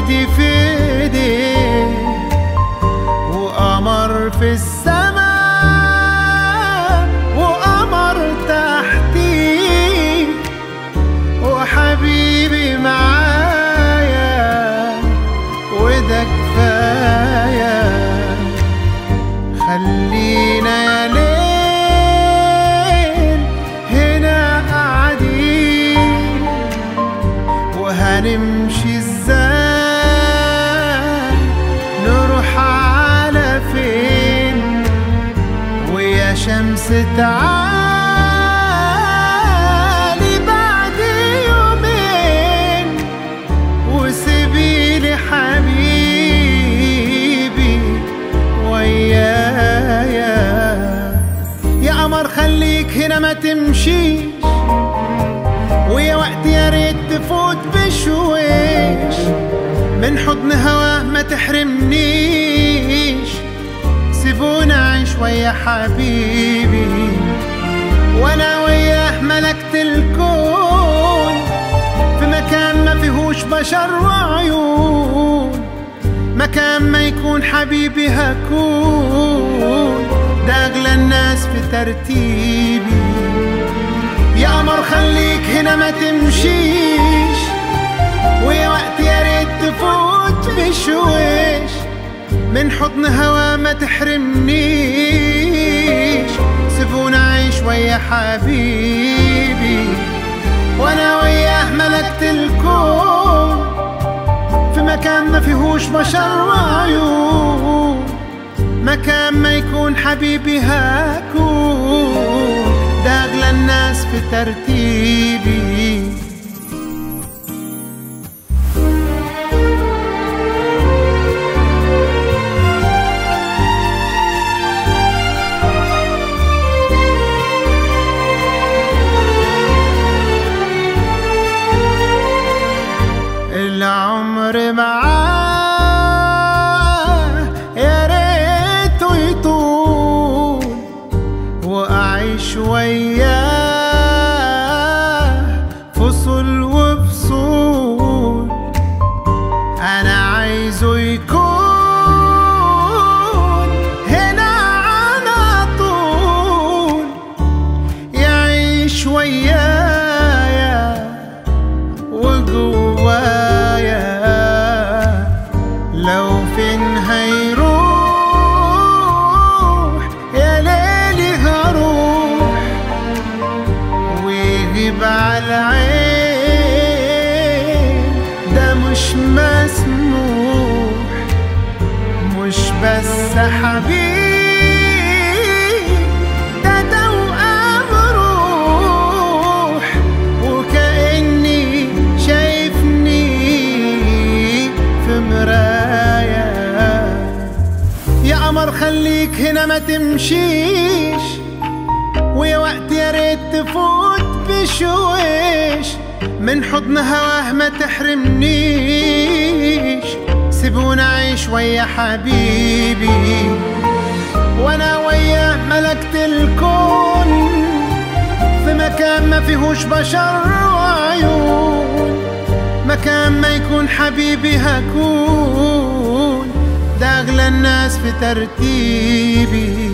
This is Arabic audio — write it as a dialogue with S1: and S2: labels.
S1: وايدي في ايديه، وقمر في السماء وقمر تحتي، وحبيبي معايا وده كفاية. خلينا يا ليل هنا قاعدين، وهنمشي ازاي نروح على فين؟ ويا شمس تعالي بعد يومين، وسيبيلي حبيبي ويايا. يا قمر خليك هنا ما تمشيش، ويا وقت يا ريت تفوت بشويش، من حضن هواه ما تحرمنيش. سيبوني اعيش ويا حبيبي، وانا وياه ملكت الكون، في مكان ما فيهوش بشر وعيون، مكان ما يكون حبيبي هكون، ده اغلى الناس في ترتيبي. يا قمر خليك هنا ما تمشيش، ويا وقت يا ريت تفوت بشويش، من حضن هوا ما تحرمنيش. سيبوني اعيش ويا حبيبي، وانا وياه ملكت الكون، في مكان ما فيهوش بشر وعيون، مكان ما يكون حبيبي هكون، ده اغلى الناس في ترتيبي. العمر معاه يا ريته يطول، وأعيش وياه فصول وفصول. أنا عايزه يكون هنا على طول، يعيش ويايا وجوايا. لو فين هيروح يا ليلي هروح، ويغيب على العين ده مش مسموح. مش بس حبيب، ده توأم روح، وكأني شايفني في مراية. يا قمر خليك هنا ما تمشيش، ويا وقت يا ريت تفوت بشويش، من حضن هواه ما تحرمنيش. سيبوني اعيش ويا حبيبي، وانا وياه ملكت الكون، في مكان ما فيهوش بشر وعيون، مكان ما يكون حبيبي هكون، ده اغلى الناس في ترتيبي.